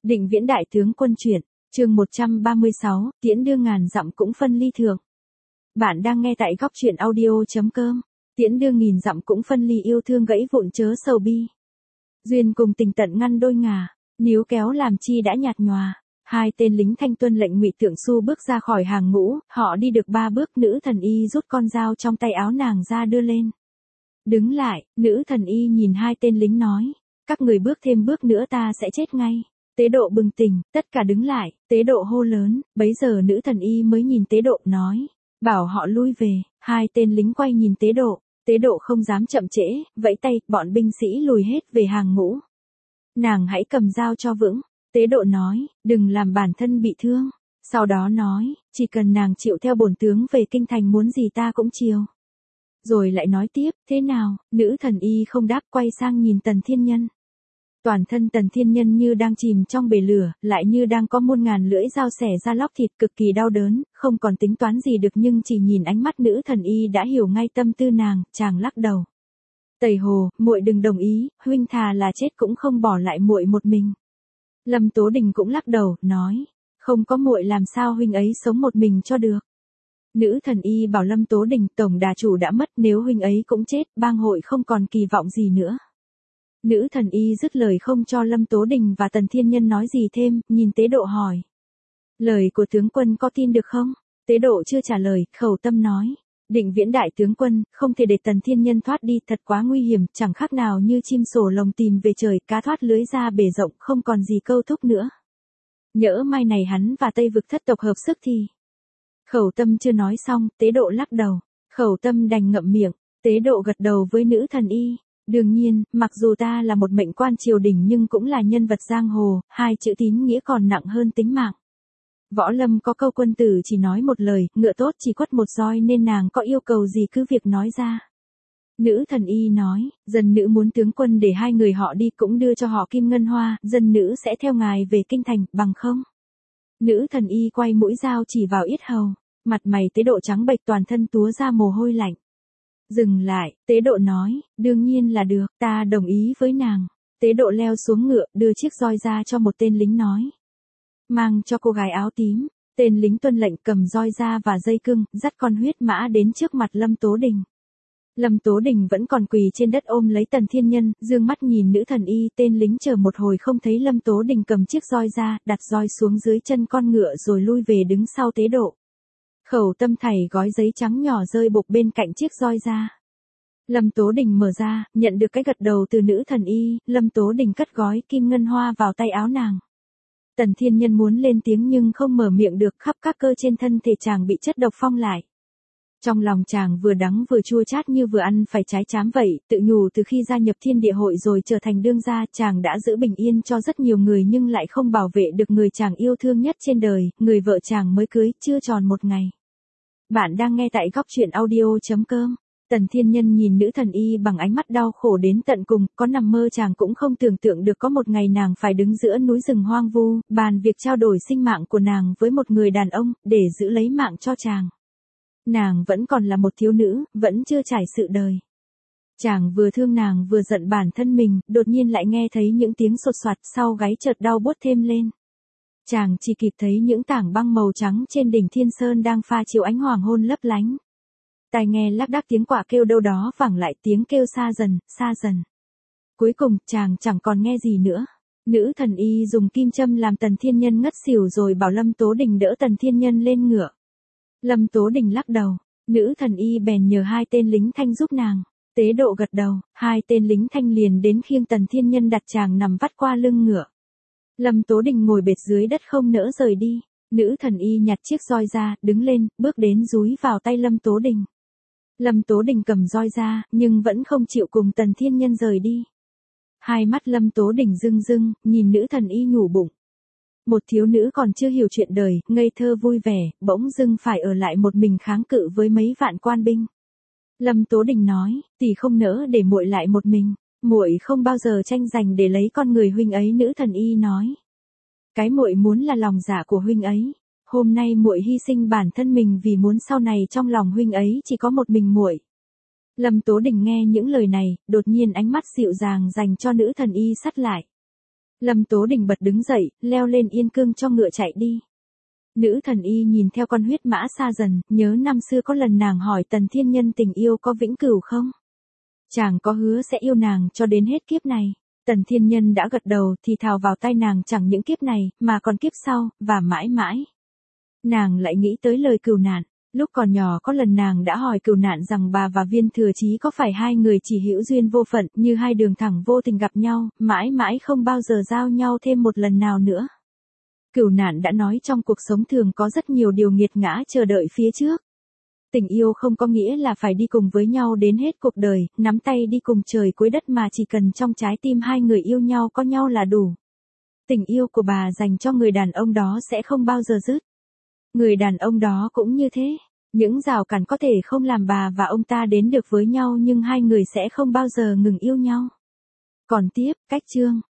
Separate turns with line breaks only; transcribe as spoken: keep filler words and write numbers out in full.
Định Viễn đại tướng quân truyện, chương một trăm ba mươi sáu, tiễn đưa ngàn dặm cũng phân ly thượng. Bạn đang nghe tại góc truyện audio.com. Tiễn đưa nghìn dặm cũng phân ly yêu thương gãy vụn chớ sầu bi. Duyên cùng tình tận ngăn đôi ngả, níu kéo làm chi đã nhạt nhòa. Hai tên lính thanh tuân lệnh Ngụy Tượng Xu bước ra khỏi hàng ngũ, họ đi được ba bước, nữ thần y rút con dao trong tay áo nàng ra đưa lên. Đứng lại, nữ thần y nhìn hai tên lính nói, các người bước thêm bước nữa ta sẽ chết ngay. Tế Độ bừng tỉnh, tất cả đứng lại, Tế Độ hô lớn, bấy giờ nữ thần y mới nhìn Tế Độ nói, bảo họ lui về. Hai tên lính quay nhìn Tế Độ, Tế Độ không dám chậm trễ, vẫy tay, bọn binh sĩ lùi hết về hàng ngũ. Nàng hãy cầm dao cho vững. Tế Độ nói, đừng làm bản thân bị thương. Sau đó nói, chỉ cần nàng chịu theo bổn tướng về kinh thành muốn gì ta cũng chiều. Rồi lại nói tiếp, thế nào, nữ thần y không đáp, quay sang nhìn Tần Thiên Nhân. Toàn thân Tần Thiên Nhân như đang chìm trong bể lửa, lại như đang có muôn ngàn lưỡi dao xẻ ra lóc thịt, cực kỳ đau đớn, không còn tính toán gì được, nhưng chỉ nhìn ánh mắt nữ thần y đã hiểu ngay tâm tư nàng. Chàng lắc đầu. Tây Hồ, muội đừng đồng ý, huynh thà là chết cũng không bỏ lại muội một mình. Lâm Tố Đình cũng lắc đầu, nói, không có muội làm sao huynh ấy sống một mình cho được. Nữ thần y bảo Lâm Tố Đình, tổng đà chủ đã mất, nếu huynh ấy cũng chết, bang hội không còn kỳ vọng gì nữa. Nữ thần y dứt lời không cho Lâm Tố Đình và Tần Thiên Nhân nói gì thêm, nhìn Tế Độ hỏi. Lời của tướng quân có tin được không? Tế Độ chưa trả lời, khẩu tâm nói. Định Viễn đại tướng quân, không thể để Tần Thiên Nhân thoát đi, thật quá nguy hiểm, chẳng khác nào như chim sổ lồng tìm về trời, cá thoát lưới ra bể rộng, không còn gì câu thúc nữa. Nhỡ mai này hắn và Tây vực thất tộc hợp sức thì... Khẩu tâm chưa nói xong, Tế Độ lắc đầu. Khẩu tâm đành ngậm miệng. Tế Độ gật đầu với nữ thần y. Đương nhiên, mặc dù ta là một mệnh quan triều đình nhưng cũng là nhân vật giang hồ, hai chữ tín nghĩa còn nặng hơn tính mạng. Võ lâm có câu quân tử chỉ nói một lời, ngựa tốt chỉ quất một roi, nên nàng có yêu cầu gì cứ việc nói ra. Nữ thần y nói, dân nữ muốn tướng quân để hai người họ đi, cũng đưa cho họ kim ngân hoa, dân nữ sẽ theo ngài về kinh thành, bằng không? Nữ thần y quay mũi dao chỉ vào yết hầu, mặt mày Tế Độ trắng bệch, toàn thân túa ra mồ hôi lạnh. Dừng lại, Tế Độ nói, đương nhiên là được, ta đồng ý với nàng. Tế Độ leo xuống ngựa, đưa chiếc roi ra cho một tên lính nói. Mang cho cô gái áo tím. Tên lính tuân lệnh cầm roi ra và dây cương, dắt con huyết mã đến trước mặt Lâm Tố Đình. Lâm Tố Đình vẫn còn quỳ trên đất ôm lấy Tần Thiên Nhân, dương mắt nhìn nữ thần y. Tên lính chờ một hồi không thấy Lâm Tố Đình cầm chiếc roi ra, đặt roi xuống dưới chân con ngựa rồi lui về đứng sau Tế Độ. Khẩu tâm thảy gói giấy trắng nhỏ rơi bục bên cạnh chiếc roi ra. Lâm Tố Đình mở ra, nhận được cái gật đầu từ nữ thần y, Lâm Tố Đình cất gói kim ngân hoa vào tay áo nàng. Tần Thiên Nhân muốn lên tiếng nhưng không mở miệng được, khắp các cơ trên thân thể chàng bị chất độc phong lại. Trong lòng chàng vừa đắng vừa chua chát như vừa ăn phải trái chám vậy, tự nhủ từ khi gia nhập Thiên Địa Hội rồi trở thành đương gia, chàng đã giữ bình yên cho rất nhiều người nhưng lại không bảo vệ được người chàng yêu thương nhất trên đời, người vợ chàng mới cưới, chưa tròn một ngày. Bạn đang nghe tại góc truyện audio.com. Tần Thiên Nhân nhìn nữ thần y bằng ánh mắt đau khổ đến tận cùng, có nằm mơ chàng cũng không tưởng tượng được có một ngày nàng phải đứng giữa núi rừng hoang vu, bàn việc trao đổi sinh mạng của nàng với một người đàn ông, để giữ lấy mạng cho chàng. Nàng vẫn còn là một thiếu nữ, vẫn chưa trải sự đời. Chàng vừa thương nàng vừa giận bản thân mình, đột nhiên lại nghe thấy những tiếng sột soạt, sau gáy chợt đau buốt thêm lên. Chàng chỉ kịp thấy những tảng băng màu trắng trên đỉnh Thiên Sơn đang pha chiếu ánh hoàng hôn lấp lánh. Tai nghe lác đác tiếng quạ kêu đâu đó vẳng lại, tiếng kêu xa dần, xa dần. Cuối cùng, chàng chẳng còn nghe gì nữa. Nữ thần y dùng kim châm làm Tần Thiên Nhân ngất xỉu rồi bảo Lâm Tố Đình đỡ Tần Thiên Nhân lên ngựa. Lâm Tố Đình lắc đầu. Nữ thần y bèn nhờ hai tên lính thanh giúp nàng. Tế Độ gật đầu, hai tên lính thanh liền đến khiêng Tần Thiên Nhân đặt chàng nằm vắt qua lưng ngựa. Lâm Tố Đình ngồi bệt dưới đất không nỡ rời đi. Nữ thần y nhặt chiếc roi ra, đứng lên, bước đến dúi vào tay Lâm Tố Đình. Lâm Tố Đình cầm roi ra, nhưng vẫn không chịu cùng Tần Thiên Nhân rời đi. Hai mắt Lâm Tố Đình rưng rưng, nhìn nữ thần y nhủ bụng. Một thiếu nữ còn chưa hiểu chuyện đời, ngây thơ vui vẻ, bỗng dưng phải ở lại một mình kháng cự với mấy vạn quan binh. Lâm Tố Đình nói, tỷ không nỡ để muội lại một mình, muội không bao giờ tranh giành để lấy con người huynh ấy. Nữ thần y nói, cái muội muốn là lòng dạ của huynh ấy. Hôm nay muội hy sinh bản thân mình vì muốn sau này trong lòng huynh ấy chỉ có một mình muội. Lâm Tố Đình nghe những lời này, đột nhiên ánh mắt dịu dàng dành cho nữ thần y sắt lại. Lâm Tố Đình bật đứng dậy, leo lên yên cương cho ngựa chạy đi. Nữ thần y nhìn theo con huyết mã xa dần, nhớ năm xưa có lần nàng hỏi Tần Thiên Nhân tình yêu có vĩnh cửu không? Chàng có hứa sẽ yêu nàng cho đến hết kiếp này. Tần Thiên Nhân đã gật đầu thì thào vào tai nàng chẳng những kiếp này, mà còn kiếp sau, và mãi mãi. Nàng lại nghĩ tới lời Cửu Nạn. Lúc còn nhỏ có lần nàng đã hỏi Cửu Nạn rằng bà và Viên Thừa Chí có phải hai người chỉ hữu duyên vô phận như hai đường thẳng vô tình gặp nhau, mãi mãi không bao giờ giao nhau thêm một lần nào nữa. Cửu Nạn đã nói trong cuộc sống thường có rất nhiều điều nghiệt ngã chờ đợi phía trước. Tình yêu không có nghĩa là phải đi cùng với nhau đến hết cuộc đời, nắm tay đi cùng trời cuối đất mà chỉ cần trong trái tim hai người yêu nhau có nhau là đủ. Tình yêu của bà dành cho người đàn ông đó sẽ không bao giờ dứt. Người đàn ông đó cũng như thế. Những rào cản có thể không làm bà và ông ta đến được với nhau nhưng hai người sẽ không bao giờ ngừng yêu nhau. Còn tiếp, cách chương.